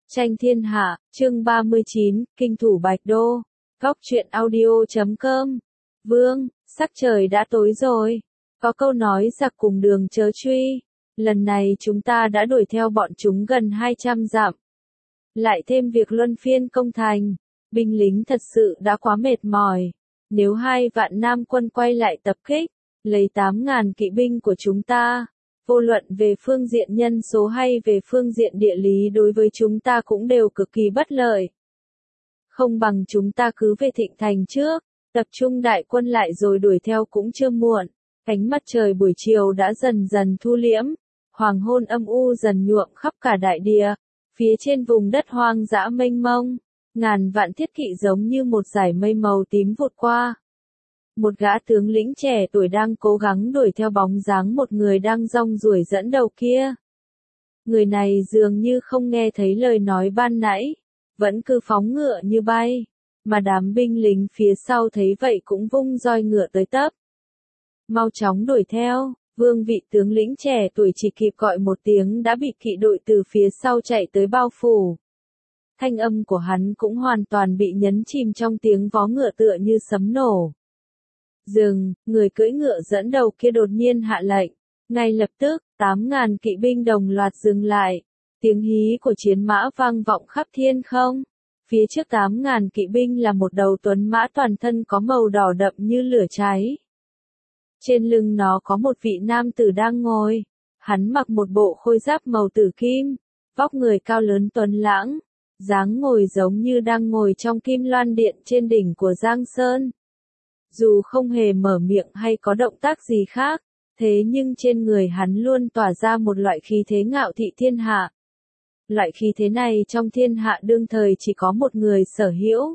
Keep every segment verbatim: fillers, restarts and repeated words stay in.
Tranh thiên hạ, chương ba mươi chín, kinh thủ Bạch Đô. Góc truyện audio chấm com. Vương, sắc trời đã tối rồi. Có câu nói giặc cùng đường chớ truy. Lần này chúng ta đã đuổi theo bọn chúng gần hai trăm dặm. Lại thêm việc luân phiên công thành. Binh lính thật sự đã quá mệt mỏi. Nếu hai vạn nam quân quay lại tập kích, lấy tám ngàn kỵ binh của chúng ta, vô luận về phương diện nhân số hay về phương diện địa lý đối với chúng ta cũng đều cực kỳ bất lợi. Không bằng chúng ta cứ về Thịnh Thành trước, tập trung đại quân lại rồi đuổi theo cũng chưa muộn. Ánh mặt trời buổi chiều đã dần dần thu liễm, hoàng hôn âm u dần nhuộm khắp cả đại địa, phía trên vùng đất hoang dã mênh mông, ngàn vạn thiết kỵ giống như một dải mây màu tím vụt qua. Một gã tướng lĩnh trẻ tuổi đang cố gắng đuổi theo bóng dáng một người đang rong ruổi dẫn đầu kia. Người này dường như không nghe thấy lời nói ban nãy, vẫn cứ phóng ngựa như bay, mà đám binh lính phía sau thấy vậy cũng vung roi ngựa tới tấp. Mau chóng đuổi theo, vương vị tướng lĩnh trẻ tuổi chỉ kịp gọi một tiếng đã bị kỵ đội từ phía sau chạy tới bao phủ. Thanh âm của hắn cũng hoàn toàn bị nhấn chìm trong tiếng vó ngựa tựa như sấm nổ. Dừng, người cưỡi ngựa dẫn đầu kia đột nhiên hạ lệnh. Ngay lập tức, tám ngàn kỵ binh đồng loạt dừng lại. Tiếng hí của chiến mã vang vọng khắp thiên không. Phía trước tám ngàn kỵ binh là một đầu tuấn mã toàn thân có màu đỏ đậm như lửa cháy. Trên lưng nó có một vị nam tử đang ngồi. Hắn mặc một bộ khôi giáp màu tử kim, vóc người cao lớn tuấn lãng, dáng ngồi giống như đang ngồi trong kim loan điện trên đỉnh của Giang Sơn. Dù không hề mở miệng hay có động tác gì khác, thế nhưng trên người hắn luôn tỏa ra một loại khí thế ngạo thị thiên hạ. Loại khí thế này trong thiên hạ đương thời chỉ có một người sở hữu.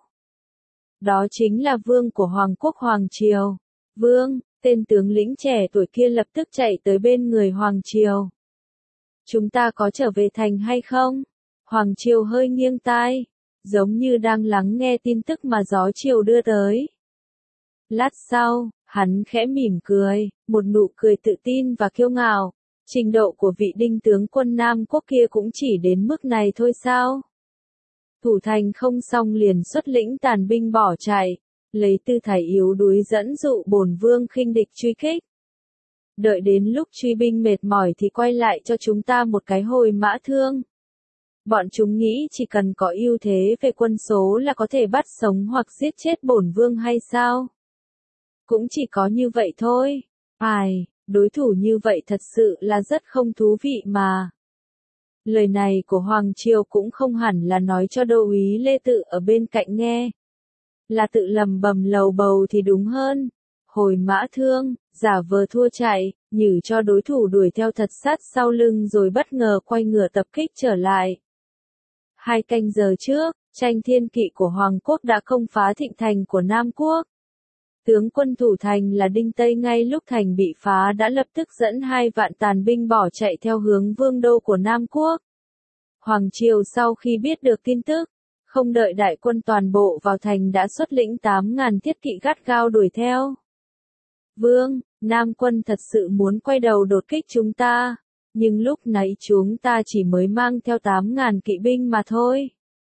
Đó chính là vương của Hoàng quốc Hoàng Triều. Vương, tên tướng lĩnh trẻ tuổi kia lập tức chạy tới bên người Hoàng Triều. Chúng ta có trở về thành hay không? Hoàng Triều hơi nghiêng tai, giống như đang lắng nghe tin tức mà gió chiều đưa tới. Lát sau, hắn khẽ mỉm cười, một nụ cười tự tin và kiêu ngạo. Trình độ của vị đinh tướng quân Nam quốc kia cũng chỉ đến mức này thôi sao? Thủ thành không xong liền xuất lĩnh tàn binh bỏ chạy, lấy tư thái yếu đuối dẫn dụ bổn vương khinh địch truy kích. Đợi đến lúc truy binh mệt mỏi thì quay lại cho chúng ta một cái hồi mã thương. Bọn chúng nghĩ chỉ cần có ưu thế về quân số là có thể bắt sống hoặc giết chết bổn vương hay sao? Cũng chỉ có như vậy thôi. Ai, đối thủ như vậy thật sự là rất không thú vị mà. Lời này của Hoàng Triều cũng không hẳn là nói cho đô úy Lê Tự ở bên cạnh nghe. Là tự lầm bầm lầu bầu thì đúng hơn. Hồi mã thương, giả vờ thua chạy, nhử cho đối thủ đuổi theo thật sát sau lưng rồi bất ngờ quay ngựa tập kích trở lại. Hai canh giờ trước, tranh thiên kỵ của Hoàng quốc đã công phá Thịnh Thành của Nam quốc. Tướng quân thủ thành là Đinh Tây ngay lúc thành bị phá đã lập tức dẫn hai vạn tàn binh bỏ chạy theo hướng vương đô của Nam quốc. Hoàng Triều sau khi biết được tin tức, không đợi đại quân toàn bộ vào thành đã xuất lĩnh tám ngàn thiết kỵ gắt gao đuổi theo. Vương, Nam quân thật sự muốn quay đầu đột kích chúng ta, nhưng lúc nãy chúng ta chỉ mới mang theo tám ngàn kỵ binh mà thôi.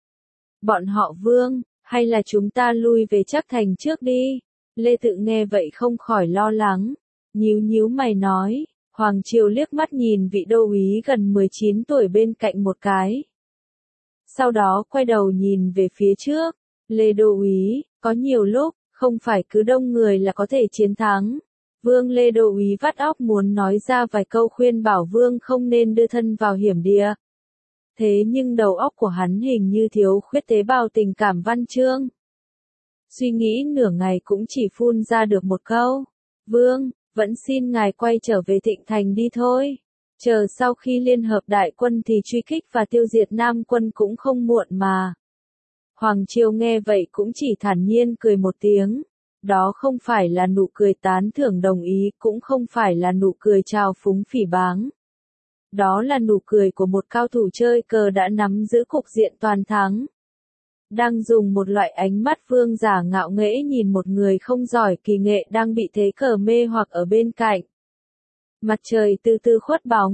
Bọn họ Vương, hay là chúng ta lui về Trắc Thành trước đi? Lê Tự nghe vậy không khỏi lo lắng, nhíu nhíu mày nói. Hoàng Triều liếc mắt nhìn vị đô úy gần mười chín tuổi bên cạnh một cái. Sau đó quay đầu nhìn về phía trước. Lê đô úy, có nhiều lúc, không phải cứ đông người là có thể chiến thắng. Vương Lê đô úy vắt óc muốn nói ra vài câu khuyên bảo Vương không nên đưa thân vào hiểm địa. Thế nhưng đầu óc của hắn hình như thiếu khuyết tế bào tình cảm văn chương. Suy nghĩ nửa ngày cũng chỉ phun ra được một câu. Vương, vẫn xin ngài quay trở về Thịnh Thành đi thôi. Chờ sau khi liên hợp đại quân thì truy kích và tiêu diệt Nam quân cũng không muộn mà. Hoàng Triều nghe vậy cũng chỉ thản nhiên cười một tiếng. Đó không phải là nụ cười tán thưởng đồng ý, cũng không phải là nụ cười trào phúng phỉ báng. Đó là nụ cười của một cao thủ chơi cờ đã nắm giữ cục diện toàn thắng. Đang dùng một loại ánh mắt vương giả ngạo nghễ nhìn một người không giỏi kỳ nghệ đang bị thế cờ mê hoặc ở bên cạnh. Mặt trời từ từ khuất bóng,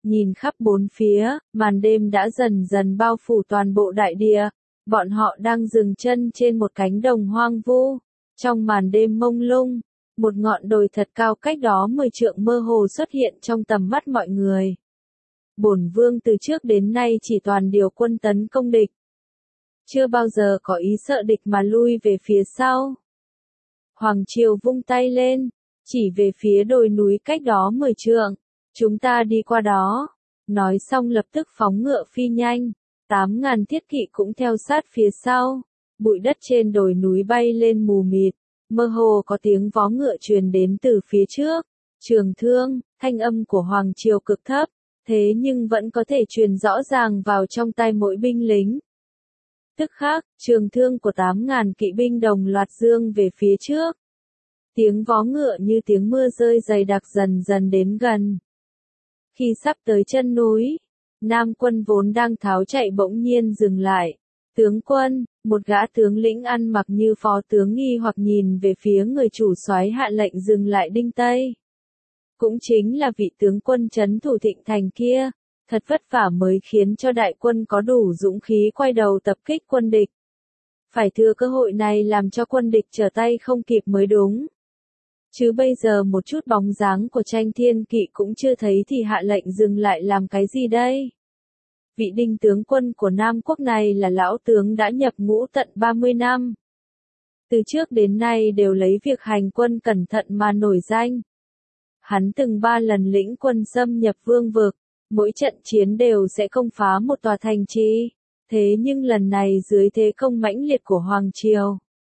Nhìn khắp bốn phía, màn đêm đã dần dần bao phủ toàn bộ đại địa. Bọn họ đang dừng chân trên một cánh đồng hoang vu. Trong màn đêm mông lung, một ngọn đồi thật cao cách đó mười trượng mơ hồ xuất hiện trong tầm mắt mọi người. Bổn vương từ trước đến nay chỉ toàn điều quân tấn công địch. Chưa bao giờ có ý sợ địch mà lui về phía sau. Hoàng Triều vung tay lên, chỉ về phía đồi núi cách đó mười trượng. Chúng ta đi qua đó. Nói xong lập tức phóng ngựa phi nhanh. Tám ngàn thiết kỵ cũng theo sát phía sau. Bụi đất trên đồi núi bay lên mù mịt. Mơ hồ có tiếng vó ngựa truyền đến từ phía trước. Trường thương, thanh âm của Hoàng Triều cực thấp. Thế nhưng vẫn có thể truyền rõ ràng vào trong tai mỗi binh lính. Tức khắc, trường thương của tám ngàn kỵ binh đồng loạt dương về phía trước. Tiếng vó ngựa như tiếng mưa rơi dày đặc dần dần đến gần. Khi sắp tới chân núi, Nam quân vốn đang tháo chạy bỗng nhiên dừng lại. Tướng quân, một gã tướng lĩnh ăn mặc như phó tướng nghi hoặc nhìn về phía người chủ soái hạ lệnh dừng lại Đinh Tây. Cũng chính là vị tướng quân trấn thủ Thịnh Thành kia, thật vất vả mới khiến cho đại quân có đủ dũng khí quay đầu tập kích quân địch. Phải thừa cơ hội này làm cho quân địch trở tay không kịp mới đúng. Chứ bây giờ một chút bóng dáng của Tranh Thiên Kỵ cũng chưa thấy thì hạ lệnh dừng lại làm cái gì đây? Vị Đinh tướng quân của Nam quốc này là lão tướng đã nhập ngũ tận ba mươi năm. Từ trước đến nay đều lấy việc hành quân cẩn thận mà nổi danh. Hắn từng ba lần lĩnh quân xâm nhập vương vực, mỗi trận chiến đều sẽ công phá một tòa thành trì. Thế nhưng lần này dưới thế công mãnh liệt của Hoàng Triều,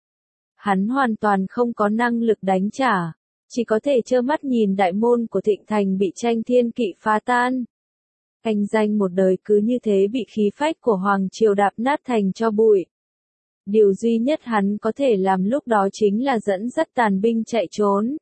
hắn hoàn toàn không có năng lực đánh trả, chỉ có thể trơ mắt nhìn đại môn của Thịnh Thành bị Tranh Thiên Kỵ phá tan. Anh danh một đời cứ như thế bị khí phách của Hoàng Triều đạp nát thành cho bụi. Điều duy nhất hắn có thể làm lúc đó chính là dẫn dắt tàn binh chạy trốn.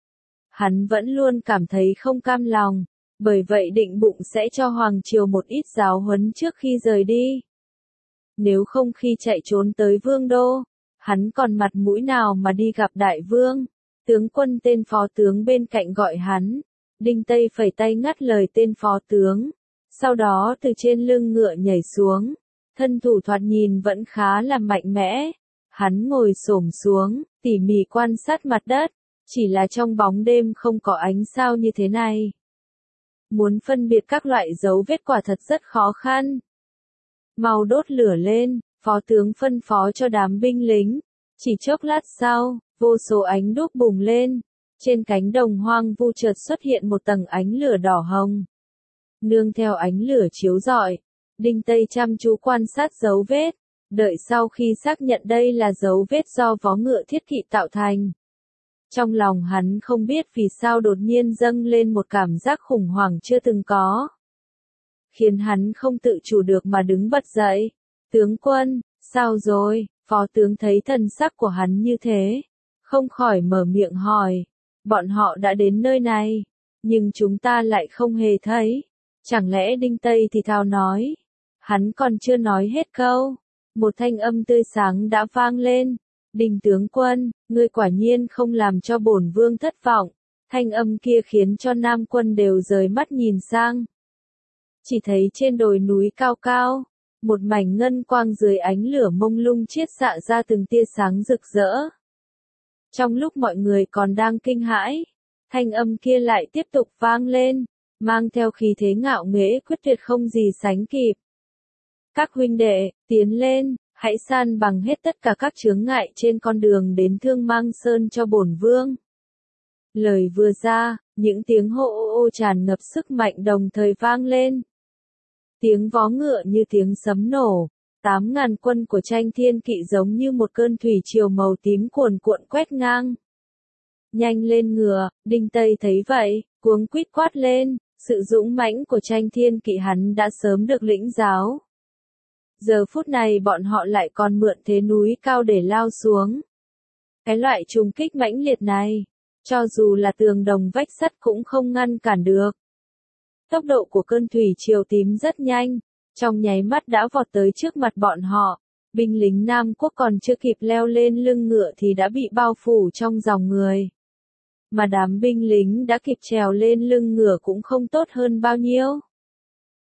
Hắn vẫn luôn cảm thấy không cam lòng, bởi vậy định bụng sẽ cho Hoàng Triều một ít giáo huấn trước khi rời đi. Nếu không khi chạy trốn tới Vương Đô, hắn còn mặt mũi nào mà đi gặp đại vương. Tướng quân tên phó tướng bên cạnh gọi hắn. Đinh Tây phẩy tay ngắt lời tên phó tướng. Sau đó từ trên lưng ngựa nhảy xuống. Thân thủ thoạt nhìn vẫn khá là mạnh mẽ. Hắn ngồi xổm xuống, tỉ mỉ quan sát mặt đất. Chỉ là trong bóng đêm không có ánh sao như thế này. Muốn phân biệt các loại dấu vết quả thật rất khó khăn. Mau đốt lửa lên, phó tướng phân phó cho đám binh lính. Chỉ chốc lát sau, vô số ánh đuốc bùng lên. Trên cánh đồng hoang vu chợt xuất hiện một tầng ánh lửa đỏ hồng. Nương theo ánh lửa chiếu rọi, Đinh Tây chăm chú quan sát dấu vết. Đợi sau khi xác nhận đây là dấu vết do vó ngựa thiết kỵ tạo thành. Trong lòng hắn không biết vì sao đột nhiên dâng lên một cảm giác khủng hoảng chưa từng có. Khiến hắn không tự chủ được mà đứng bật dậy. Tướng quân, sao rồi? Phó tướng thấy thần sắc của hắn như thế, không khỏi mở miệng hỏi. Bọn họ đã đến nơi này, nhưng chúng ta lại không hề thấy. Chẳng lẽ Đinh Tây thì thào nói? Hắn còn chưa nói hết câu. Một thanh âm tươi sáng đã vang lên. Đinh tướng quân, ngươi quả nhiên không làm cho bổn vương thất vọng. Thanh âm kia khiến cho Nam quân đều rời mắt nhìn sang. Chỉ thấy trên đồi núi cao cao, một mảnh ngân quang dưới ánh lửa mông lung chiết xạ ra từng tia sáng rực rỡ. Trong lúc mọi người còn đang kinh hãi, thanh âm kia lại tiếp tục vang lên, mang theo khí thế ngạo nghễ quyết tuyệt không gì sánh kịp. Các huynh đệ, tiến lên, hãy san bằng hết tất cả các chướng ngại trên con đường đến Thương Mang Sơn cho bổn vương. Lời vừa ra, những tiếng hô ô ô tràn ngập sức mạnh đồng thời vang lên. Tiếng vó ngựa như tiếng sấm nổ, tám ngàn quân của Tranh Thiên Kỵ giống như một cơn thủy triều màu tím cuồn cuộn quét ngang. Nhanh lên ngựa, Đinh Tây thấy vậy, cuống quýt quát lên, sự dũng mãnh của Tranh Thiên Kỵ hắn đã sớm được lĩnh giáo. Giờ phút này bọn họ lại còn mượn thế núi cao để lao xuống. Cái loại trùng kích mãnh liệt này, cho dù là tường đồng vách sắt cũng không ngăn cản được. Tốc độ của cơn thủy triều tím rất nhanh, trong nháy mắt đã vọt tới trước mặt bọn họ. Binh lính Nam quốc còn chưa kịp leo lên lưng ngựa thì đã bị bao phủ trong dòng người. Mà đám binh lính đã kịp trèo lên lưng ngựa cũng không tốt hơn bao nhiêu.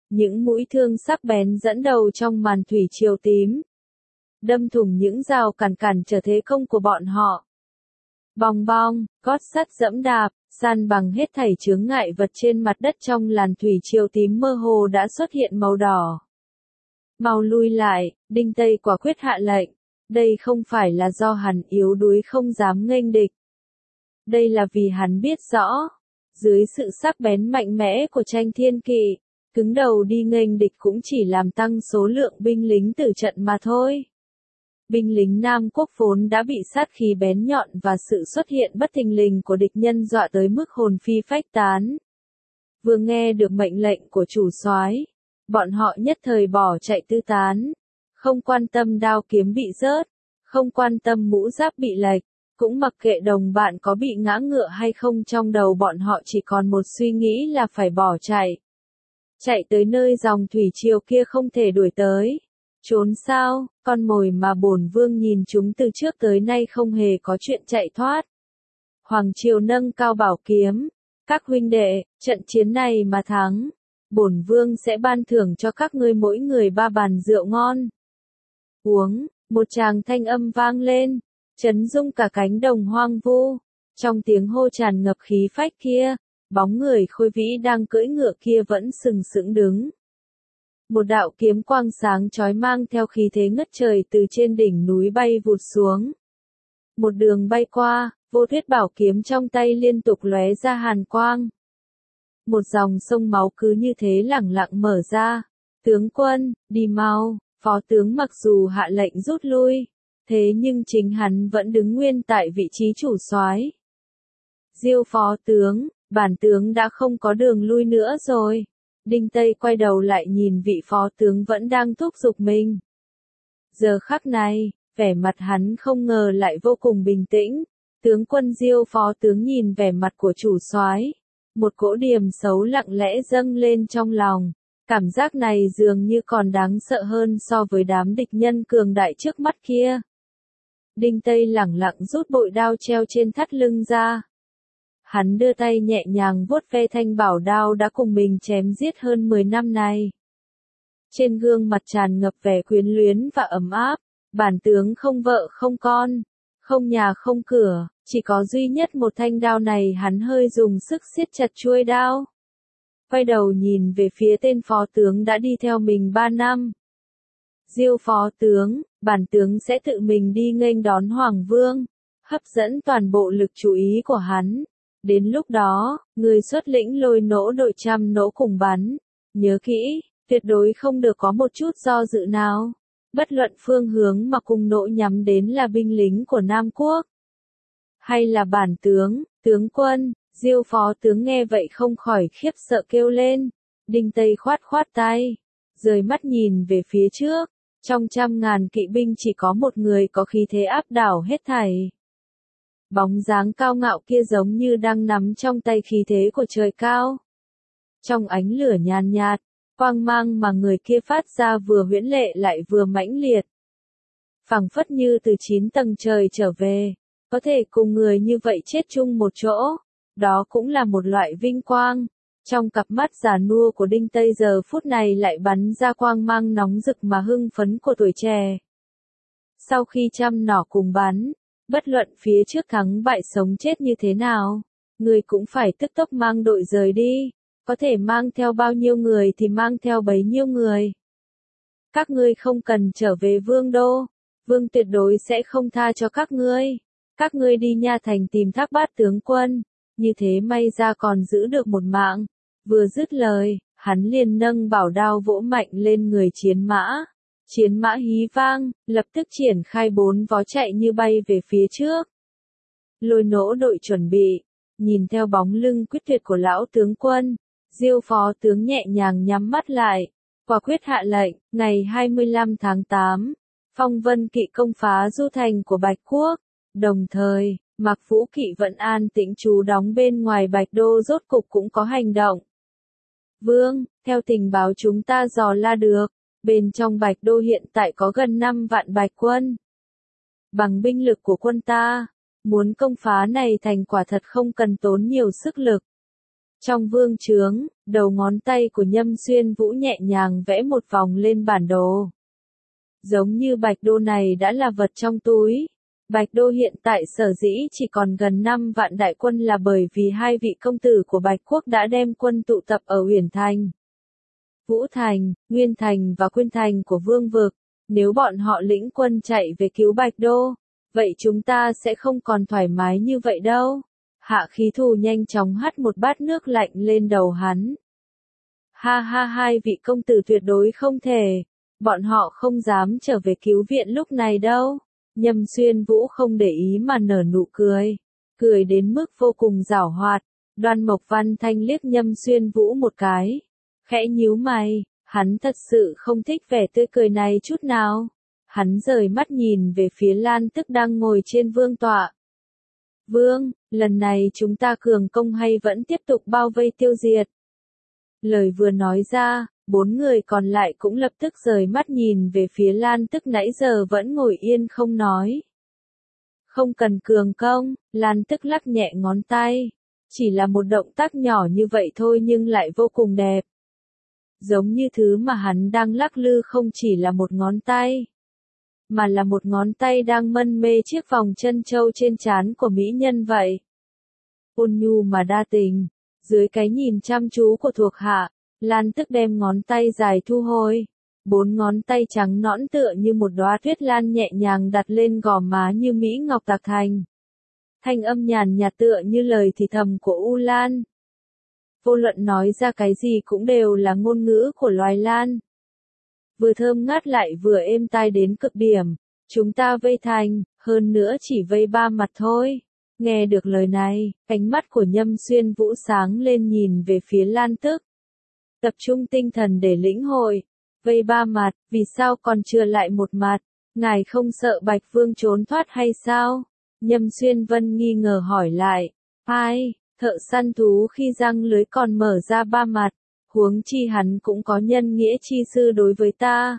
Những mũi thương sắc bén dẫn đầu trong màn thủy triều tím. Đâm thủng những rào cản cản trở thế công của bọn họ. Bong bong, gót sắt dẫm đạp, san bằng hết thảy chướng ngại vật trên mặt đất trong làn thủy triều tím mơ hồ đã xuất hiện màu đỏ. Mau lui lại, Đinh Tây quả quyết hạ lệnh. Đây không phải là do hắn yếu đuối không dám nghênh địch. Đây là vì hắn biết rõ, dưới sự sắc bén mạnh mẽ của tranh thiên kỵ, cứng đầu đi nghênh địch cũng chỉ làm tăng số lượng binh lính tử trận mà thôi. Binh lính Nam Quốc vốn đã bị sát khí bén nhọn và sự xuất hiện bất thình lình của địch nhân dọa tới mức hồn phi phách tán. Vừa nghe được mệnh lệnh của chủ soái, bọn họ nhất thời bỏ chạy tứ tán, không quan tâm đao kiếm bị rớt, không quan tâm mũ giáp bị lệch, cũng mặc kệ đồng bạn có bị ngã ngựa hay không, trong đầu bọn họ chỉ còn một suy nghĩ là phải bỏ chạy. Chạy tới nơi dòng thủy triều kia không thể đuổi tới. Trốn sao, con mồi mà bổn vương nhìn chúng từ trước tới nay không hề có chuyện chạy thoát. Hoàng Triều nâng cao bảo kiếm, các huynh đệ, trận chiến này mà thắng, bổn vương sẽ ban thưởng cho các ngươi mỗi người ba bàn rượu ngon. Uống, một tràng thanh âm vang lên, chấn rung cả cánh đồng hoang vu. Trong tiếng hô tràn ngập khí phách kia, bóng người khôi vĩ đang cưỡi ngựa kia vẫn sừng sững đứng. Một đạo kiếm quang sáng chói mang theo khí thế ngất trời từ trên đỉnh núi bay vụt xuống. Một đường bay qua, vô thuyết bảo kiếm trong tay liên tục lóe ra hàn quang. Một dòng sông máu cứ như thế lẳng lặng mở ra. Tướng quân, đi mau, phó tướng mặc dù hạ lệnh rút lui, thế nhưng chính hắn vẫn đứng nguyên tại vị trí chủ soái. Diêu phó tướng, bản tướng đã không có đường lui nữa rồi. Đinh Tây quay đầu lại nhìn vị phó tướng vẫn đang thúc giục mình. Giờ khắc này, vẻ mặt hắn không ngờ lại vô cùng bình tĩnh. Tướng quân Diêu phó tướng nhìn vẻ mặt của chủ soái, một cỗ điềm xấu lặng lẽ dâng lên trong lòng. Cảm giác này dường như còn đáng sợ hơn so với đám địch nhân cường đại trước mắt kia. Đinh Tây lẳng lặng rút bội đao treo trên thắt lưng ra. Hắn đưa tay nhẹ nhàng vuốt ve thanh bảo đao đã cùng mình chém giết hơn mười năm này. Trên gương mặt tràn ngập vẻ quyến luyến và ấm áp, bản tướng không vợ không con, không nhà không cửa, chỉ có duy nhất một thanh đao này. Hắn hơi dùng sức siết chặt chuôi đao. Quay đầu nhìn về phía tên phó tướng đã đi theo mình ba năm. Diêu phó tướng, bản tướng sẽ tự mình đi nghênh đón Hoàng Vương, hấp dẫn toàn bộ lực chú ý của hắn. Đến lúc đó, người xuất lĩnh lôi nỗ đội trăm nỗ cùng bắn. Nhớ kỹ, tuyệt đối không được có một chút do dự nào. Bất luận phương hướng mà cung nỗ nhắm đến là binh lính của Nam Quốc, hay là bản tướng, tướng quân. Diêu phó tướng nghe vậy không khỏi khiếp sợ kêu lên. Đinh Tây khoát khoát tay, rời mắt nhìn về phía trước. Trong trăm ngàn kỵ binh chỉ có một người có khí thế áp đảo hết thảy. Bóng dáng cao ngạo kia giống như đang nắm trong tay khí thế của trời cao. Trong ánh lửa nhàn nhạt, quang mang mà người kia phát ra vừa huyễn lệ lại vừa mãnh liệt. Phảng phất như từ chín tầng trời trở về, có thể cùng người như vậy chết chung một chỗ, đó cũng là một loại vinh quang. Trong cặp mắt già nua của Đinh Tây giờ phút này lại bắn ra quang mang nóng rực mà hưng phấn của tuổi trẻ. Sau khi trăm nỏ cùng bắn, bất luận phía trước thắng bại sống chết như thế nào, người cũng phải tức tốc mang đội rời đi, có thể mang theo bao nhiêu người thì mang theo bấy nhiêu người. Các ngươi không cần trở về vương đô, vương tuyệt đối sẽ không tha cho các ngươi. Các ngươi đi Nha Thành tìm Thác Bát tướng quân, như thế may ra còn giữ được một mạng. Vừa dứt lời, hắn liền nâng bảo đao vỗ mạnh lên người chiến mã. Chiến mã hí vang, lập tức triển khai bốn vó chạy như bay về phía trước. Lôi nỗ đội chuẩn bị, nhìn theo bóng lưng quyết tuyệt của lão tướng quân, Diêu phó tướng nhẹ nhàng nhắm mắt lại, quả quyết hạ lệnh. Ngày hai mươi lăm tháng tám, phong vân kỵ công phá du thành của Bạch Quốc, đồng thời, Mạc Vũ kỵ vẫn an tĩnh trú đóng bên ngoài Bạch Đô rốt cục cũng có hành động. Vương, theo tình báo chúng ta dò la được, bên trong Bạch Đô hiện tại có gần năm vạn bạch quân. Bằng binh lực của quân ta, muốn công phá này thành quả thật không cần tốn nhiều sức lực. Trong vương trướng, đầu ngón tay của Nhâm Xuyên Vũ nhẹ nhàng vẽ một vòng lên bản đồ. Giống như Bạch Đô này đã là vật trong túi. Bạch Đô hiện tại sở dĩ chỉ còn gần năm vạn đại quân là bởi vì hai vị công tử của Bạch Quốc đã đem quân tụ tập ở Uyển Thành, Vũ Thành, Nguyên Thành và Quyên Thành của Vương vực. Nếu bọn họ lĩnh quân chạy về cứu Bạch Đô, vậy chúng ta sẽ không còn thoải mái như vậy đâu. Hạ Khí Thù nhanh chóng hắt một bát nước lạnh lên đầu hắn. Ha ha, hai vị công tử tuyệt đối không thể. Bọn họ không dám trở về cứu viện lúc này đâu. Nhâm Xuyên Vũ không để ý mà nở nụ cười. Cười đến mức vô cùng giảo hoạt. Đoan Mộc Văn Thanh liếc Nhâm Xuyên Vũ một cái. Khẽ nhíu mày, hắn thật sự không thích vẻ tươi cười này chút nào. Hắn rời mắt nhìn về phía Lan Tức đang ngồi trên vương tọa. Vương, lần này chúng ta cường công hay vẫn tiếp tục bao vây tiêu diệt? Lời vừa nói ra, bốn người còn lại cũng lập tức rời mắt nhìn về phía Lan Tức nãy giờ vẫn ngồi yên không nói. Không cần cường công, Lan Tức lắc nhẹ ngón tay. Chỉ là một động tác nhỏ như vậy thôi nhưng lại vô cùng đẹp. Giống như thứ mà hắn đang lắc lư không chỉ là một ngón tay, mà là một ngón tay đang mân mê chiếc vòng chân châu trên trán của mỹ nhân vậy. Ôn nhu mà đa tình, dưới cái nhìn chăm chú của thuộc hạ, Lan Tức đem ngón tay dài thu hồi. Bốn ngón tay trắng nõn tựa như một đóa tuyết lan nhẹ nhàng đặt lên gò má như mỹ ngọc tạc thành. Thanh âm nhàn nhạt tựa như lời thì thầm của U Lan. Vô luận nói ra cái gì cũng đều là ngôn ngữ của loài lan. Vừa thơm ngát lại vừa êm tai đến cực điểm. Chúng ta vây thành, hơn nữa chỉ vây ba mặt thôi. Nghe được lời này, ánh mắt của Nhâm Xuyên Vũ sáng lên nhìn về phía Lan Tức. Tập trung tinh thần để lĩnh hội. Vây ba mặt, vì sao còn chưa lại một mặt? Ngài không sợ Bạch Vương trốn thoát hay sao? Nhâm Xuyên Vân nghi ngờ hỏi lại. Ai, thợ săn thú khi răng lưới còn mở ra ba mặt. Huống chi hắn cũng có nhân nghĩa chi sư đối với ta.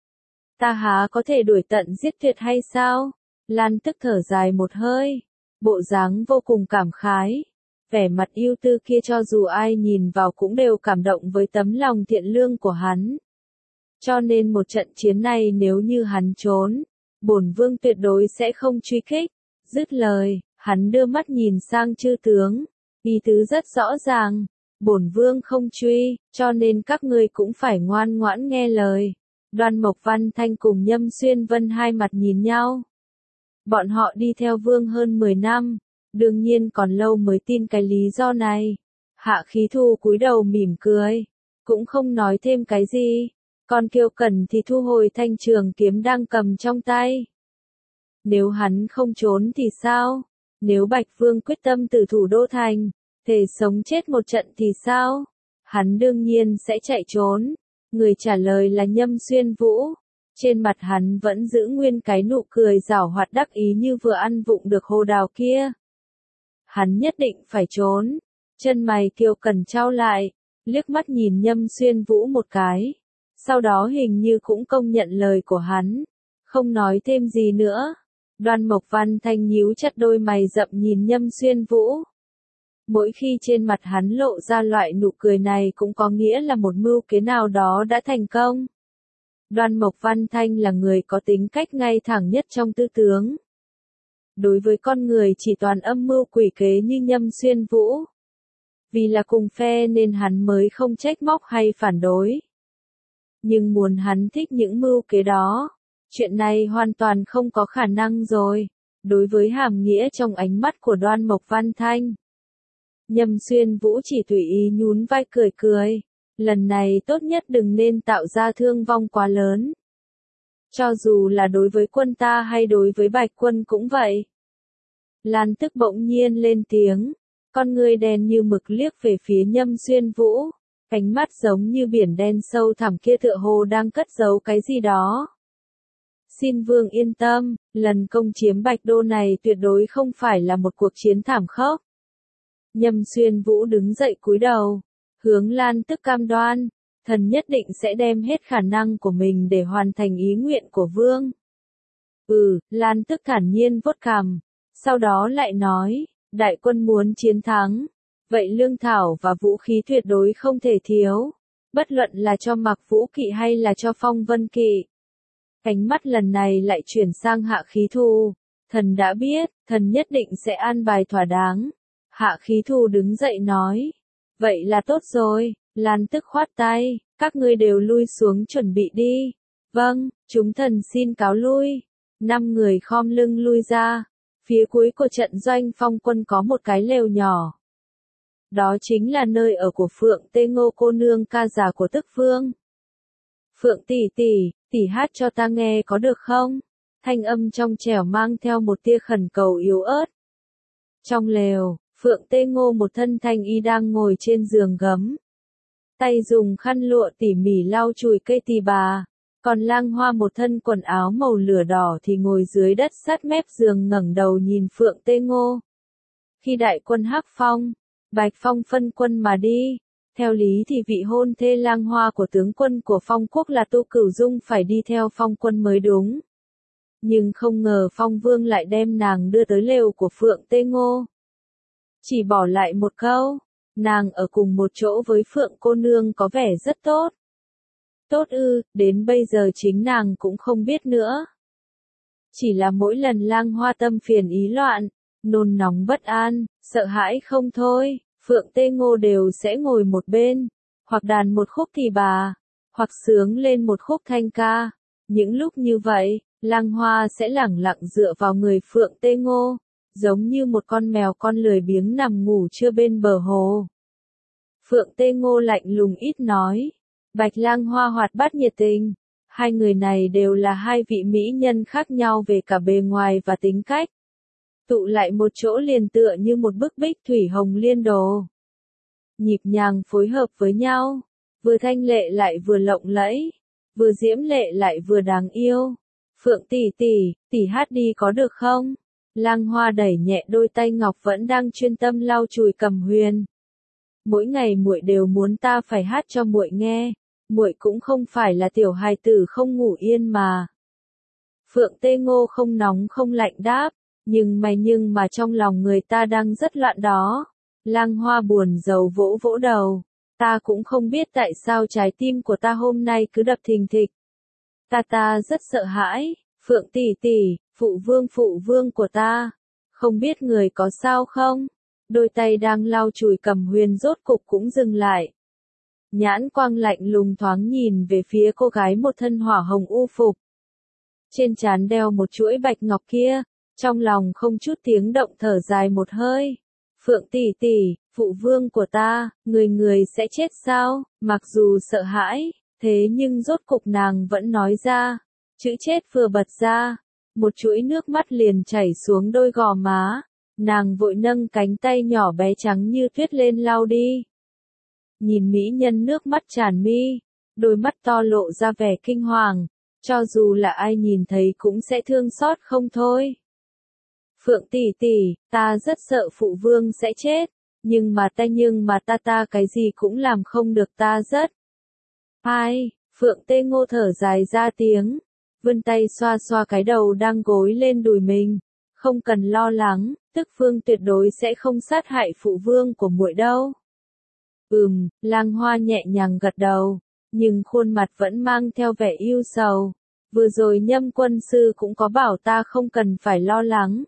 Ta há có thể đuổi tận giết tuyệt hay sao? Lan Tức thở dài một hơi. Bộ dáng vô cùng cảm khái. Vẻ mặt ưu tư kia cho dù ai nhìn vào cũng đều cảm động với tấm lòng thiện lương của hắn. Cho nên một trận chiến này nếu như hắn trốn, bổn vương tuyệt đối sẽ không truy kích. Dứt lời, hắn đưa mắt nhìn sang chư tướng. Ý tứ rất rõ ràng. Bổn vương không truy, cho nên các ngươi cũng phải ngoan ngoãn nghe lời. Đoan Mộc Văn Thanh cùng Nhâm Xuyên Vân hai mặt nhìn nhau. Bọn họ đi theo vương hơn mười năm, đương nhiên còn lâu mới tin cái lý do này. Hạ Khí Thù cúi đầu mỉm cười, cũng không nói thêm cái gì. Còn Kiều Cẩn thì thu hồi thanh trường kiếm đang cầm trong tay. Nếu hắn không trốn thì sao? Nếu Bạch Vương quyết tâm từ thủ đô thành, thề sống chết một trận thì sao? Hắn đương nhiên sẽ chạy trốn. Người trả lời là Nhâm Xuyên Vũ. Trên mặt hắn vẫn giữ nguyên cái nụ cười giảo hoạt đắc ý như vừa ăn vụng được hồ đào kia. Hắn nhất định phải trốn. Chân mày Kiều Cẩn trao lại, liếc mắt nhìn Nhâm Xuyên Vũ một cái. Sau đó hình như cũng công nhận lời của hắn. Không nói thêm gì nữa. Đoan Mộc Văn Thanh nhíu chặt đôi mày rậm nhìn Nhâm Xuyên Vũ. Mỗi khi trên mặt hắn lộ ra loại nụ cười này cũng có nghĩa là một mưu kế nào đó đã thành công. Đoan Mộc Văn Thanh là người có tính cách ngay thẳng nhất trong tư tướng. Đối với con người chỉ toàn âm mưu quỷ kế như Nhâm Xuyên Vũ. Vì là cùng phe nên hắn mới không trách móc hay phản đối. Nhưng muốn hắn thích những mưu kế đó, chuyện này hoàn toàn không có khả năng rồi. Đối với hàm nghĩa trong ánh mắt của Đoan Mộc Văn Thanh, Nhâm Xuyên Vũ chỉ tùy ý nhún vai cười cười. Lần này tốt nhất đừng nên tạo ra thương vong quá lớn. Cho dù là đối với quân ta hay đối với Bạch quân cũng vậy. Lan Tức bỗng nhiên lên tiếng. Con người đen như mực liếc về phía Nhâm Xuyên Vũ. Ánh mắt giống như biển đen sâu thẳm kia tựa hồ đang cất giấu cái gì đó. Xin vương yên tâm, lần công chiếm Bạch Đô này tuyệt đối không phải là một cuộc chiến thảm khốc. Nhâm Xuyên Vũ đứng dậy cúi đầu, hướng Lan Tức cam đoan, thần nhất định sẽ đem hết khả năng của mình để hoàn thành ý nguyện của vương. Ừ, Lan Tức thản nhiên vuốt cằm, sau đó lại nói, đại quân muốn chiến thắng, vậy lương thảo và vũ khí tuyệt đối không thể thiếu, bất luận là cho Mặc Vũ Kỵ hay là cho Phong Vân Kỵ. Ánh mắt lần này lại chuyển sang Hạ Khí Thù, thần đã biết, thần nhất định sẽ an bài thỏa đáng. Hạ Khí Thù đứng dậy nói, vậy là tốt rồi, Lan Tức khoát tay, các ngươi đều lui xuống chuẩn bị đi. Vâng, chúng thần xin cáo lui. Năm người khom lưng lui ra, phía cuối của trận doanh phong quân có một cái lều nhỏ. Đó chính là nơi ở của Phượng Tê Ngô cô nương ca già của Tức Vương. Phượng tỷ tỷ, tỷ hát cho ta nghe có được không? Thanh âm trong trẻo mang theo một tia khẩn cầu yếu ớt. Trong lều, Phượng Tê Ngô một thân thanh y đang ngồi trên giường gấm. Tay dùng khăn lụa tỉ mỉ lau chùi cây tỳ bà. Còn Lang Hoa một thân quần áo màu lửa đỏ thì ngồi dưới đất sát mép giường ngẩng đầu nhìn Phượng Tê Ngô. Khi đại quân Hắc Phong, Bạch Phong phân quân mà đi, theo lý thì vị hôn thê Lang Hoa của tướng quân của Phong quốc là Tu Cửu Dung phải đi theo Phong quân mới đúng. Nhưng không ngờ Phong Vương lại đem nàng đưa tới lều của Phượng Tê Ngô. Chỉ bỏ lại một câu, nàng ở cùng một chỗ với Phượng cô nương có vẻ rất tốt. Tốt ư, đến bây giờ chính nàng cũng không biết nữa. Chỉ là mỗi lần Lang Hoa tâm phiền ý loạn, nôn nóng bất an, sợ hãi không thôi, Phượng Tê Ngô đều sẽ ngồi một bên, hoặc đàn một khúc tỳ bà, hoặc sướng lên một khúc thanh ca. Những lúc như vậy, Lang Hoa sẽ lẳng lặng dựa vào người Phượng Tê Ngô, giống như một con mèo con lười biếng nằm ngủ trưa bên bờ hồ. Phượng Tê Ngô lạnh lùng ít nói. Bạch Lang Hoa hoạt bát nhiệt tình, hai người này đều là hai vị mỹ nhân khác nhau về cả bề ngoài và tính cách. Tụ lại một chỗ liền tựa như một bức bích thủy hồng liên đồ. Nhịp nhàng phối hợp với nhau, vừa thanh lệ lại vừa lộng lẫy, vừa diễm lệ lại vừa đáng yêu. Phượng tỷ tỷ, tỷ hát đi có được không? Lang Hoa đẩy nhẹ đôi tay ngọc vẫn đang chuyên tâm lau chùi Cầm Huyền. Mỗi ngày muội đều muốn ta phải hát cho muội nghe. Muội cũng không phải là tiểu hài tử không ngủ yên mà. Phượng Tê Ngô không nóng không lạnh đáp, nhưng mày nhưng mà trong lòng người ta đang rất loạn đó. Lang Hoa buồn rầu vỗ vỗ đầu, ta cũng không biết tại sao trái tim của ta hôm nay cứ đập thình thịch. Ta ta rất sợ hãi, Phượng tỷ tỷ, phụ vương phụ vương của ta, không biết người có sao không? Đôi tay đang lau chùi Cầm Huyền rốt cục cũng dừng lại. Nhãn quang lạnh lùng thoáng nhìn về phía cô gái một thân hỏa hồng u phục. Trên trán đeo một chuỗi bạch ngọc kia, trong lòng không chút tiếng động thở dài một hơi. Phượng tỷ tỷ, phụ vương của ta, người người sẽ chết sao? Mặc dù sợ hãi, thế nhưng rốt cục nàng vẫn nói ra. Chữ chết vừa bật ra, một chuỗi nước mắt liền chảy xuống đôi gò má. Nàng vội nâng cánh tay nhỏ bé trắng như tuyết lên lau đi. Nhìn mỹ nhân nước mắt tràn mi, đôi mắt to lộ ra vẻ kinh hoàng, cho dù là ai nhìn thấy cũng sẽ thương xót không thôi. Phượng tỷ tỷ, ta rất sợ phụ vương sẽ chết, nhưng mà ta nhưng mà ta ta cái gì cũng làm không được ta rất. Ai, Phượng Tê Ngô thở dài ra tiếng, vươn tay xoa xoa cái đầu đang gối lên đùi mình, không cần lo lắng, Tức Vương tuyệt đối sẽ không sát hại phụ vương của muội đâu. Ừm, Lang Hoa nhẹ nhàng gật đầu, nhưng khuôn mặt vẫn mang theo vẻ yêu sầu. Vừa rồi Nhâm quân sư cũng có bảo ta không cần phải lo lắng.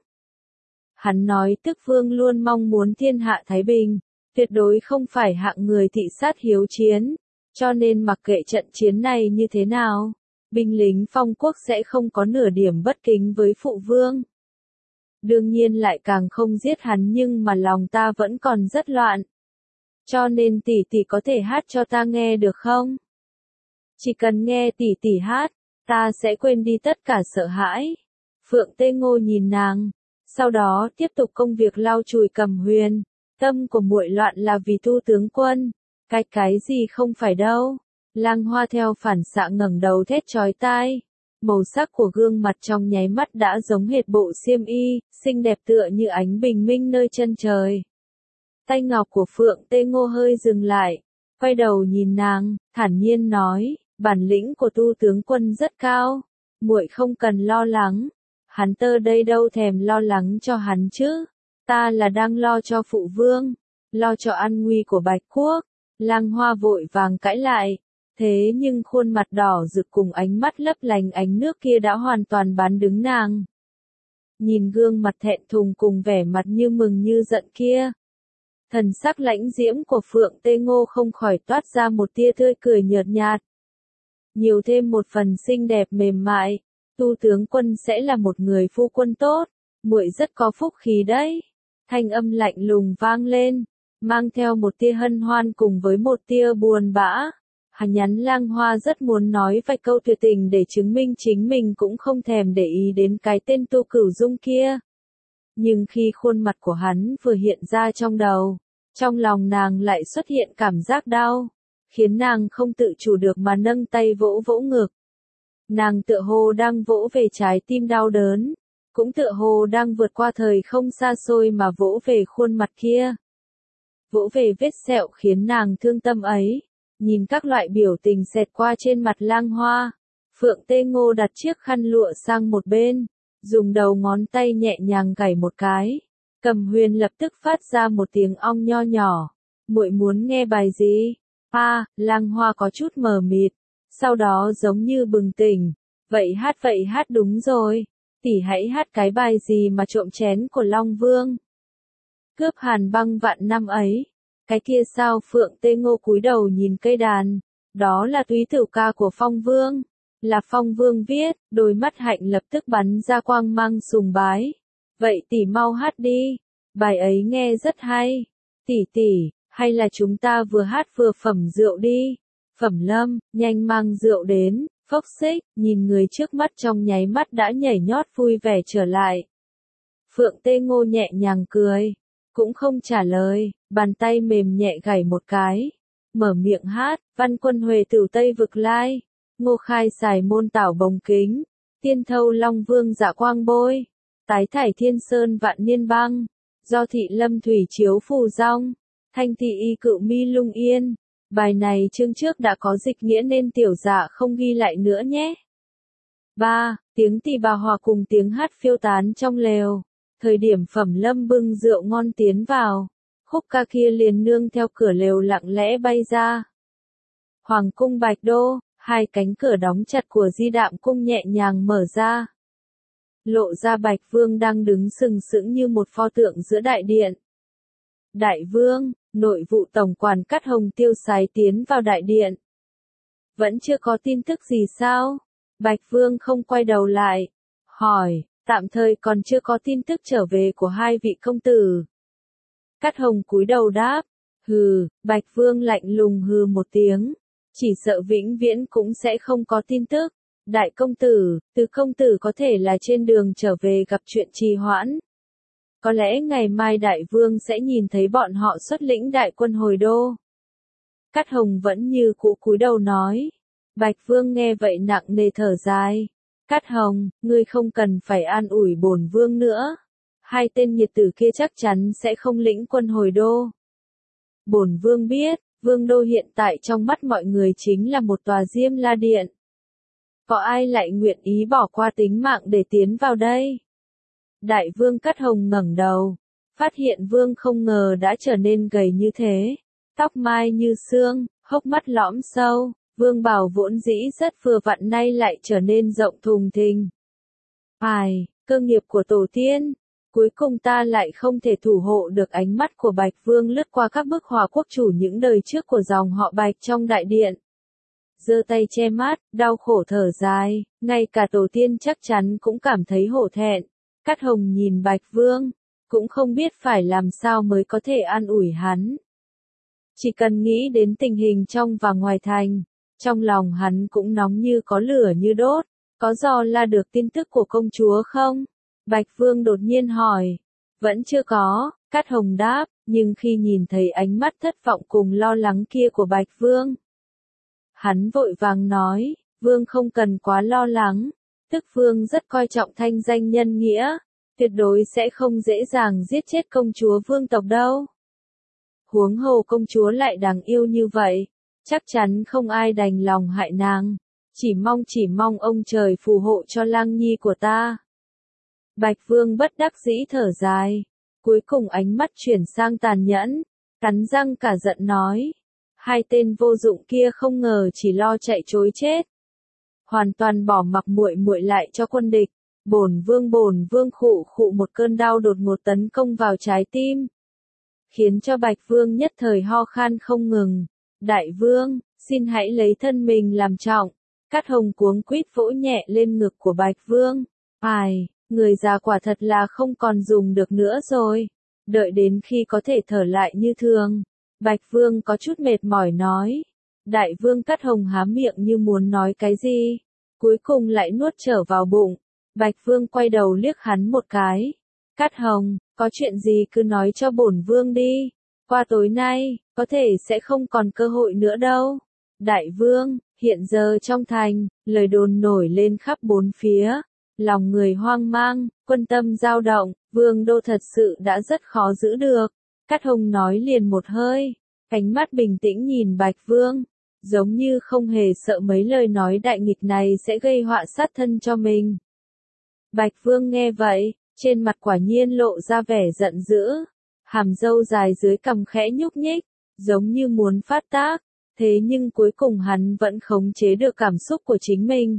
Hắn nói Tức Vương luôn mong muốn thiên hạ thái bình, tuyệt đối không phải hạng người thị sát hiếu chiến, cho nên mặc kệ trận chiến này như thế nào, binh lính Phong quốc sẽ không có nửa điểm bất kính với phụ vương. Đương nhiên lại càng không giết hắn, nhưng mà lòng ta vẫn còn rất loạn. Cho nên tỷ tỷ có thể hát cho ta nghe được không? Chỉ cần nghe tỷ tỷ hát, ta sẽ quên đi tất cả sợ hãi. Phượng Tê Ngô nhìn nàng, sau đó tiếp tục công việc lau chùi Cầm Huyền. Tâm của muội loạn là vì Tu tướng quân, cái cái gì không phải đâu. Lang Hoa theo phản xạ ngẩng đầu thét chói tai. Màu sắc của gương mặt trong nháy mắt đã giống hệt bộ xiêm y, xinh đẹp tựa như ánh bình minh nơi chân trời. Tay ngọc của Phượng Tê Ngô hơi dừng lại, quay đầu nhìn nàng, thản nhiên nói, bản lĩnh của Tu tướng quân rất cao, muội không cần lo lắng, hắn tơ đây đâu thèm lo lắng cho hắn chứ, ta là đang lo cho phụ vương. lo cho an nguy của Bạch Quốc. Lang Hoa vội vàng cãi lại, thế nhưng khuôn mặt đỏ rực cùng ánh mắt lấp lánh ánh nước kia đã hoàn toàn bán đứng nàng. Nhìn gương mặt thẹn thùng cùng vẻ mặt như mừng như giận kia, thần sắc lãnh diễm của Phượng Tê Ngô không khỏi toát ra một tia tươi cười nhợt nhạt. Nhiều thêm một phần xinh đẹp mềm mại, Tu tướng quân sẽ là một người phu quân tốt, muội rất có phúc khí đấy. Thanh âm lạnh lùng vang lên, mang theo một tia hân hoan cùng với một tia buồn bã. Hắn nhắn Lang Hoa rất muốn nói vài câu tuyệt tình để chứng minh chính mình cũng không thèm để ý đến cái tên Tu Cửu Dung kia. Nhưng khi khuôn mặt của hắn vừa hiện ra trong đầu, trong lòng nàng lại xuất hiện cảm giác đau, khiến nàng không tự chủ được mà nâng tay vỗ vỗ ngực. Nàng tựa hồ đang vỗ về trái tim đau đớn, cũng tựa hồ đang vượt qua thời không xa xôi mà vỗ về khuôn mặt kia. Vỗ về vết sẹo khiến nàng thương tâm ấy. Nhìn các loại biểu tình xẹt qua trên mặt Lang Hoa, Phượng Tê Ngô đặt chiếc khăn lụa sang một bên, dùng đầu ngón tay nhẹ nhàng gảy một cái. Cầm Huyền lập tức phát ra một tiếng ong nho nhỏ. Muội muốn nghe bài gì? A, à, Lang Hoa có chút mờ mịt, sau đó giống như bừng tỉnh. Vậy hát vậy hát đúng rồi, tỷ hãy hát cái bài gì mà trộm chén của Long Vương. Cướp hàn băng vạn năm ấy. Cái kia sao? Phượng Tê Ngô cúi đầu nhìn cây đàn, đó là túy tửu ca của Phong Vương, là Phong Vương viết, đôi mắt hạnh lập tức bắn ra quang mang sùng bái. Vậy tỷ mau hát đi, bài ấy nghe rất hay. Tỷ tỷ, hay là chúng ta vừa hát vừa phẩm rượu đi. Phẩm Lâm, nhanh mang rượu đến. Phốc xích, nhìn người trước mắt trong nháy mắt đã nhảy nhót vui vẻ trở lại. Phượng Tê Ngô nhẹ nhàng cười, cũng không trả lời, bàn tay mềm nhẹ gảy một cái, mở miệng hát. Văn quân Huệ Tửu Tây vực lai, Ngô Khai xài môn tảo bồng kính, Tiên Thâu Long Vương dạ quang bôi, Tái thải Thiên Sơn vạn niên băng, Do thị Lâm thủy chiếu phù rong, Thanh thị y cựu mi lung yên. Bài này chương trước đã có dịch nghĩa nên tiểu dạ không ghi lại nữa nhé. ba. Tiếng tỳ bà hòa cùng tiếng hát phiêu tán trong lều. Thời điểm Phẩm Lâm bưng rượu ngon tiến vào, khúc ca kia liền nương theo cửa lều lặng lẽ bay ra. Hoàng cung Bạch Đô, hai cánh cửa đóng chặt của Di Đạm cung nhẹ nhàng mở ra. Lộ ra Bạch Vương đang đứng sừng sững như một pho tượng giữa đại điện. Đại Vương, nội vụ tổng quản Cát Hồng tiêu sái tiến vào đại điện. Vẫn chưa có tin tức gì sao? Bạch Vương không quay đầu lại, hỏi, tạm thời còn chưa có tin tức trở về của hai vị công tử. Cát Hồng cúi đầu đáp, hừ. Bạch Vương lạnh lùng hừ một tiếng, chỉ sợ vĩnh viễn cũng sẽ không có tin tức. Đại công tử, Từ công tử có thể là trên đường trở về gặp chuyện trì hoãn. Có lẽ ngày mai Đại Vương sẽ nhìn thấy bọn họ xuất lĩnh đại quân hồi đô. Cát Hồng vẫn như cũ cúi đầu nói. Bạch Vương nghe vậy nặng nề thở dài. Cát Hồng, ngươi không cần phải an ủi bổn Vương nữa. Hai tên nhiệt tử kia chắc chắn sẽ không lĩnh quân hồi đô. Bổn Vương biết, Vương đô hiện tại trong mắt mọi người chính là một tòa Diêm La Điện. Có ai lại nguyện ý bỏ qua tính mạng để tiến vào đây? Đại Vương Cát Hồng ngẩng đầu, phát hiện Vương không ngờ đã trở nên gầy như thế, tóc mai như sương, hốc mắt lõm sâu. Vương bào vốn dĩ rất vừa vặn nay lại trở nên rộng thùng thình. Ai, cơ nghiệp của tổ tiên, cuối cùng ta lại không thể thủ hộ được. Ánh mắt của Bạch Vương lướt qua các bức họa quốc chủ những đời trước của dòng họ Bạch trong đại điện. Giơ tay che mắt, đau khổ thở dài, ngay cả tổ tiên chắc chắn cũng cảm thấy hổ thẹn. Cát Hồng nhìn Bạch Vương, cũng không biết phải làm sao mới có thể an ủi hắn. Chỉ cần nghĩ đến tình hình trong và ngoài thành, trong lòng hắn cũng nóng như có lửa như đốt. Có dò la được tin tức của công chúa không? Bạch Vương đột nhiên hỏi. Vẫn chưa có, Cát Hồng đáp, nhưng khi nhìn thấy ánh mắt thất vọng cùng lo lắng kia của Bạch Vương, hắn vội vàng nói, Vương không cần quá lo lắng, tức Vương rất coi trọng thanh danh nhân nghĩa, tuyệt đối sẽ không dễ dàng giết chết công chúa vương tộc đâu. Huống hồ công chúa lại đáng yêu như vậy, chắc chắn không ai đành lòng hại nàng, chỉ mong chỉ mong ông trời phù hộ cho Lang Nhi của ta. Bạch Vương bất đắc dĩ thở dài, cuối cùng ánh mắt chuyển sang tàn nhẫn, cắn răng cả giận nói. Hai tên vô dụng kia không ngờ chỉ lo chạy trối chết. Hoàn toàn bỏ mặc muội muội lại cho quân địch. Bổn vương bổn vương khụ khụ một cơn đau đột ngột tấn công vào trái tim. Khiến cho Bạch Vương nhất thời ho khan không ngừng. Đại vương, xin hãy lấy thân mình làm trọng. Cát Hồng cuống quýt vỗ nhẹ lên ngực của Bạch Vương. Ai, người già quả thật là không còn dùng được nữa rồi. Đợi đến khi có thể thở lại như thường. Bạch Vương có chút mệt mỏi nói. Đại vương Cát Hồng há miệng như muốn nói cái gì. Cuối cùng lại nuốt trở vào bụng. Bạch Vương quay đầu liếc hắn một cái. Cát Hồng, có chuyện gì cứ nói cho bổn vương đi. Qua tối nay, có thể sẽ không còn cơ hội nữa đâu. Đại vương, hiện giờ trong thành, lời đồn nổi lên khắp bốn phía. Lòng người hoang mang, quân tâm dao động, vương đô thật sự đã rất khó giữ được. Cát Hồng nói liền một hơi, ánh mắt bình tĩnh nhìn Bạch Vương, giống như không hề sợ mấy lời nói đại nghịch này sẽ gây họa sát thân cho mình. Bạch Vương nghe vậy, trên mặt quả nhiên lộ ra vẻ giận dữ, hàm râu dài dưới cằm khẽ nhúc nhích, giống như muốn phát tác, thế nhưng cuối cùng hắn vẫn khống chế được cảm xúc của chính mình.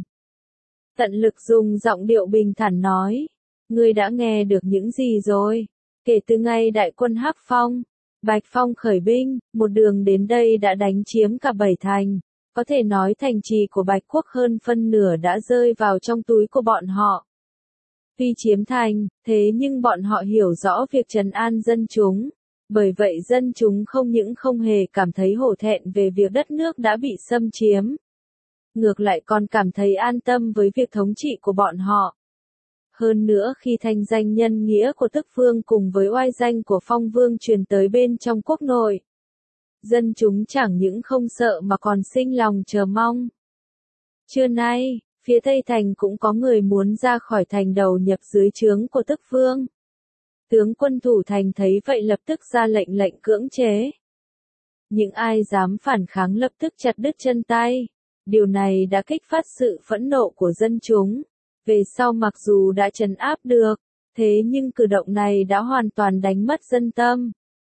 Tận lực dùng giọng điệu bình thản nói, ngươi đã nghe được những gì rồi? Kể từ ngày đại quân Hắc Phong, Bạch Phong khởi binh, một đường đến đây đã đánh chiếm cả bảy thành, có thể nói thành trì của Bạch Quốc hơn phân nửa đã rơi vào trong túi của bọn họ. Tuy chiếm thành, thế nhưng bọn họ hiểu rõ việc trấn an dân chúng, bởi vậy dân chúng không những không hề cảm thấy hổ thẹn về việc đất nước đã bị xâm chiếm, ngược lại còn cảm thấy an tâm với việc thống trị của bọn họ. Hơn nữa khi thanh danh nhân nghĩa của Tức Vương cùng với oai danh của Phong Vương truyền tới bên trong quốc nội, dân chúng chẳng những không sợ mà còn sinh lòng chờ mong. Trưa nay, phía Tây Thành cũng có người muốn ra khỏi thành đầu nhập dưới trướng của Tức Vương. Tướng quân thủ thành thấy vậy lập tức ra lệnh lệnh cưỡng chế. Những ai dám phản kháng lập tức chặt đứt chân tay. Điều này đã kích phát sự phẫn nộ của dân chúng. Về sau mặc dù đã trấn áp được, thế nhưng cử động này đã hoàn toàn đánh mất dân tâm.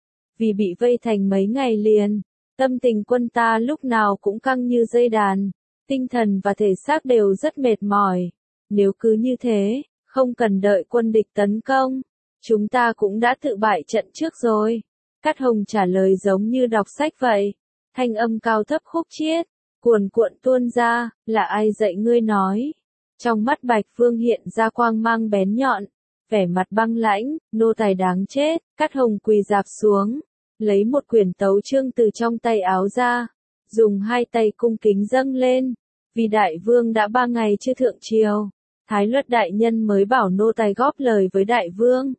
Vì bị vây thành mấy ngày liền, tâm tình quân ta lúc nào cũng căng như dây đàn, tinh thần và thể xác đều rất mệt mỏi. Nếu cứ như thế, không cần đợi quân địch tấn công, chúng ta cũng đã tự bại trận trước rồi. Cát Hồng trả lời giống như đọc sách vậy, thanh âm cao thấp khúc chiết, cuồn cuộn tuôn ra, là ai dạy ngươi nói? Trong mắt Bạch Vương hiện ra quang mang bén nhọn, vẻ mặt băng lãnh, nô tài đáng chết. Cát Hồng quỳ rạp xuống, lấy một quyển tấu chương từ trong tay áo ra, dùng hai tay cung kính dâng lên, vì đại vương đã ba ngày chưa thượng triều, Thái Luật đại nhân mới bảo nô tài góp lời với đại vương.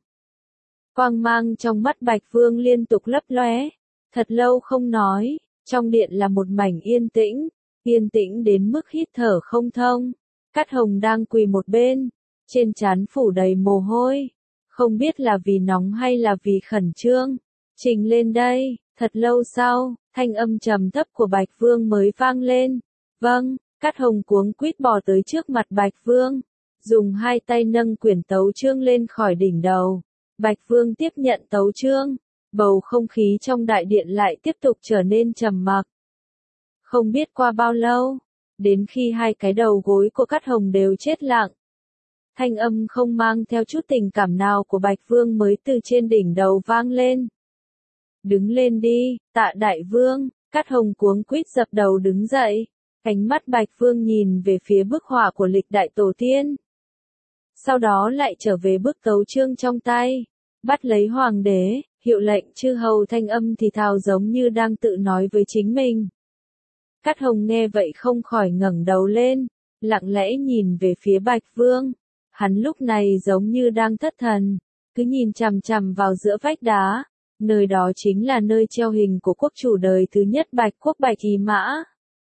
Quang mang trong mắt Bạch Vương liên tục lấp lóe, thật lâu không nói, trong điện là một mảnh yên tĩnh, yên tĩnh đến mức hít thở không thông. Cát Hồng đang quỳ một bên, trên trán phủ đầy mồ hôi, không biết là vì nóng hay là vì khẩn trương. Trình lên đây. Thật lâu sau, thanh âm trầm thấp của Bạch Vương mới vang lên. Vâng. Cát Hồng cuống quýt bò tới trước mặt Bạch Vương, dùng hai tay nâng quyển tấu chương lên khỏi đỉnh đầu. Bạch Vương tiếp nhận tấu chương, bầu không khí trong đại điện lại tiếp tục trở nên trầm mặc. Không biết qua bao lâu, đến khi hai cái đầu gối của Cát Hồng đều chết lặng, thanh âm không mang theo chút tình cảm nào của Bạch Vương mới từ trên đỉnh đầu vang lên. Đứng lên đi, tạ đại vương. Cát Hồng cuống quýt dập đầu đứng dậy, ánh mắt Bạch Vương nhìn về phía bức họa của lịch đại tổ tiên. Sau đó lại trở về bức tấu chương trong tay, bắt lấy hoàng đế, hiệu lệnh chư hầu, thanh âm thì thào giống như đang tự nói với chính mình. Cát Hồng nghe vậy không khỏi ngẩng đầu lên, lặng lẽ nhìn về phía Bạch Vương. Hắn lúc này giống như đang thất thần, cứ nhìn chằm chằm vào giữa vách đá, nơi đó chính là nơi treo hình của quốc chủ đời thứ nhất Bạch Quốc Bạch Y Mã.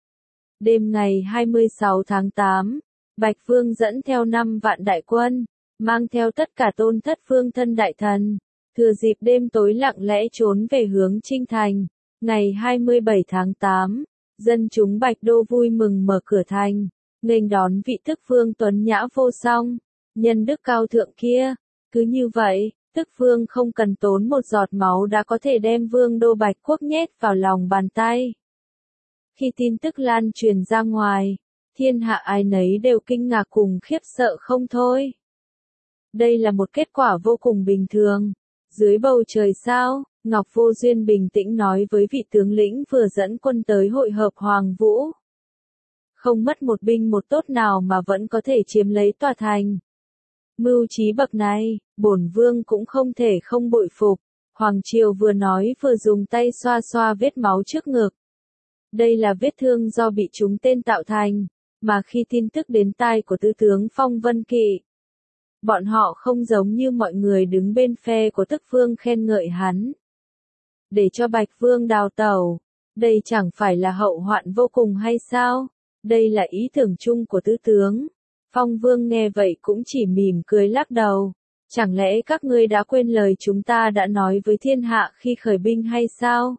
Đêm ngày hai mươi sáu tháng tám, Bạch Vương dẫn theo năm vạn đại quân, mang theo tất cả tôn thất phương thân đại thần, thừa dịp đêm tối lặng lẽ trốn về hướng Trinh Thành. Ngày hai mươi bảy tháng tám, dân chúng Bạch Đô vui mừng mở cửa thành, nghênh đón vị Tức Vương tuấn nhã vô song, nhân đức cao thượng kia. Cứ như vậy, Tức vương không cần tốn một giọt máu đã có thể đem vương đô Bạch Quốc nhét vào lòng bàn tay. Khi tin tức lan truyền ra ngoài, thiên hạ ai nấy đều kinh ngạc cùng khiếp sợ không thôi. Đây là một kết quả vô cùng bình thường. Dưới bầu trời sao, Ngọc Vô Duyên bình tĩnh nói với vị tướng lĩnh vừa dẫn quân tới hội hợp Hoàng Vũ. Không mất một binh một tốt nào mà vẫn có thể chiếm lấy tòa thành. Mưu trí bậc này, bổn vương cũng không thể không bội phục. Hoàng Triều vừa nói vừa dùng tay xoa xoa vết máu trước ngực. Đây là vết thương do bị trúng tên tạo thành, mà khi tin tức đến tai của tứ tướng Phong Vân Kỵ, bọn họ không giống như mọi người đứng bên phe của Tức Vương khen ngợi hắn. Để cho Bạch Vương đào tẩu, đây chẳng phải là hậu hoạn vô cùng hay sao? Đây là ý tưởng chung của tứ tướng. Phong Vương nghe vậy cũng chỉ mỉm cười lắc đầu. Chẳng lẽ các ngươi đã quên lời chúng ta đã nói với thiên hạ khi khởi binh hay sao?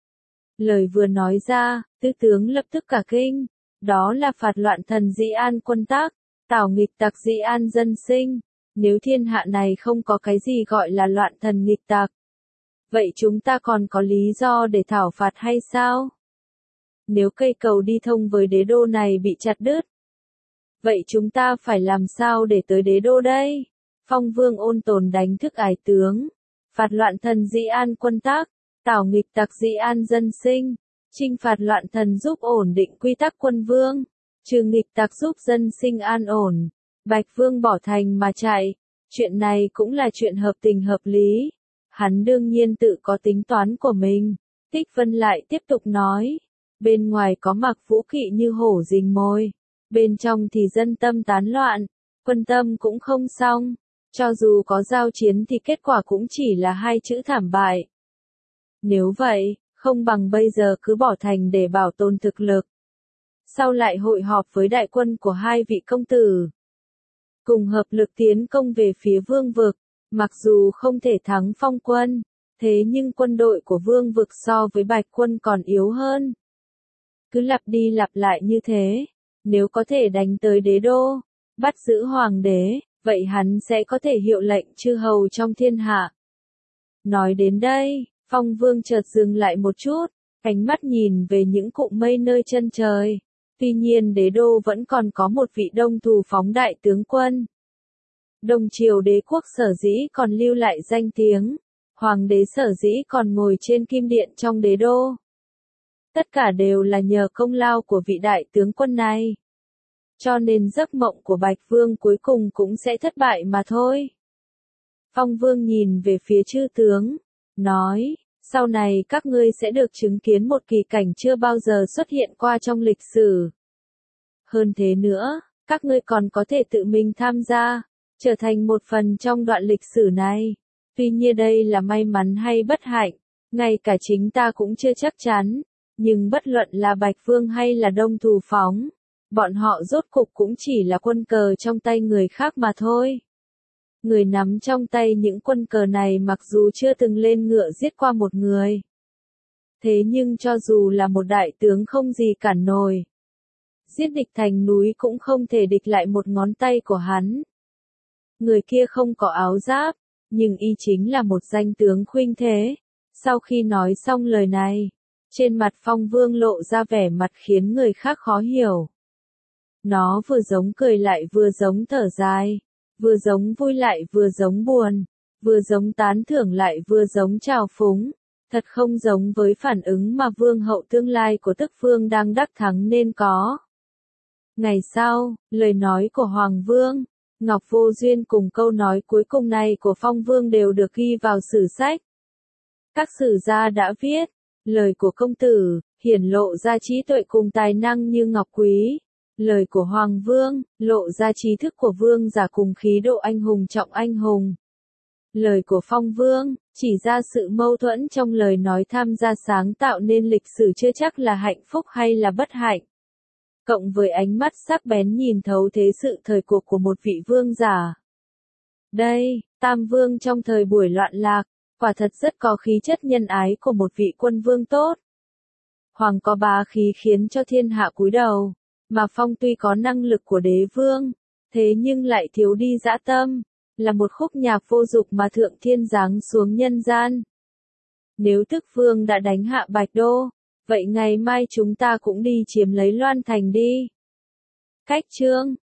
Lời vừa nói ra, tứ tướng lập tức cả kinh. Đó là phạt loạn thần Dĩ An quân tác, tảo nghịch tặc Dĩ An dân sinh. Nếu thiên hạ này không có cái gì gọi là loạn thần nghịch tặc, vậy chúng ta còn có lý do để thảo phạt hay sao? Nếu cây cầu đi thông với đế đô này bị chặt đứt, vậy chúng ta phải làm sao để tới đế đô đây? Phong Vương ôn tồn đánh thức ải tướng, phạt loạn thần Dĩ An quân tác, tảo nghịch tặc Dĩ An dân sinh, chinh phạt loạn thần giúp ổn định quy tắc quân vương, trừ nghịch tặc giúp dân sinh an ổn. Bạch Vương bỏ thành mà chạy, chuyện này cũng là chuyện hợp tình hợp lý. Hắn đương nhiên tự có tính toán của mình. Tích Vân lại tiếp tục nói, bên ngoài có mặc vũ kỵ như hổ rình mồi, bên trong thì dân tâm tán loạn, quân tâm cũng không xong. Cho dù có giao chiến thì kết quả cũng chỉ là hai chữ thảm bại. Nếu vậy, không bằng bây giờ cứ bỏ thành để bảo tồn thực lực. Sau lại hội họp với đại quân của hai vị công tử, cùng hợp lực tiến công về phía vương vực. Mặc dù không thể thắng Phong quân, thế nhưng quân đội của vương vực so với Bạch quân còn yếu hơn. Cứ lặp đi lặp lại như thế, nếu có thể đánh tới đế đô, bắt giữ hoàng đế, vậy hắn sẽ có thể hiệu lệnh chư hầu trong thiên hạ. Nói đến đây, Phong Vương chợt dừng lại một chút, ánh mắt nhìn về những cụm mây nơi chân trời. Tuy nhiên đế đô vẫn còn có một vị đông thù phóng đại tướng quân. Đông triều đế quốc sở dĩ còn lưu lại danh tiếng, hoàng đế sở dĩ còn ngồi trên kim điện trong đế đô. Tất cả đều là nhờ công lao của vị đại tướng quân này. Cho nên giấc mộng của Bạch Vương cuối cùng cũng sẽ thất bại mà thôi. Phong Vương nhìn về phía chư tướng, nói, sau này các ngươi sẽ được chứng kiến một kỳ cảnh chưa bao giờ xuất hiện qua trong lịch sử. Hơn thế nữa, các ngươi còn có thể tự mình tham gia, trở thành một phần trong đoạn lịch sử này. Tuy nhiên đây là may mắn hay bất hạnh, ngay cả chính ta cũng chưa chắc chắn, nhưng bất luận là Bạch Vương hay là Đông Thù Phóng, bọn họ rốt cục cũng chỉ là quân cờ trong tay người khác mà thôi. Người nắm trong tay những quân cờ này mặc dù chưa từng lên ngựa giết qua một người, thế nhưng cho dù là một đại tướng không gì cản nổi, giết địch thành núi cũng không thể địch lại một ngón tay của hắn. Người kia không có áo giáp, nhưng y chính là một danh tướng khuynh thế. Sau khi nói xong lời này, trên mặt Phong Vương lộ ra vẻ mặt khiến người khác khó hiểu. Nó vừa giống cười lại vừa giống thở dài, vừa giống vui lại vừa giống buồn, vừa giống tán thưởng lại vừa giống trào phúng, thật không giống với phản ứng mà vương hậu tương lai của Tức Vương đang đắc thắng nên có. Ngày sau, lời nói của Hoàng Vương, Ngọc Vô Duyên cùng câu nói cuối cùng này của Phong Vương đều được ghi vào sử sách. Các sử gia đã viết, lời của công tử, hiển lộ ra trí tuệ cùng tài năng như ngọc quý. Lời của Hoàng Vương, lộ ra trí thức của vương giả cùng khí độ anh hùng trọng anh hùng. Lời của Phong Vương, chỉ ra sự mâu thuẫn trong lời nói tham gia sáng tạo nên lịch sử chưa chắc là hạnh phúc hay là bất hạnh. Cộng với ánh mắt sắc bén nhìn thấu thế sự thời cuộc của một vị vương giả. Đây, Tam Vương trong thời buổi loạn lạc, quả thật rất có khí chất nhân ái của một vị quân vương tốt. Hoàng có bá khí khiến cho thiên hạ cúi đầu, mà Phong tuy có năng lực của đế vương, thế nhưng lại thiếu đi dã tâm, là một khúc nhạc vô dục mà Thượng Thiên giáng xuống nhân gian. Nếu Tức Vương đã đánh hạ Bạch Đô, vậy ngày mai chúng ta cũng đi chiếm lấy Loan Thành đi. Cách chương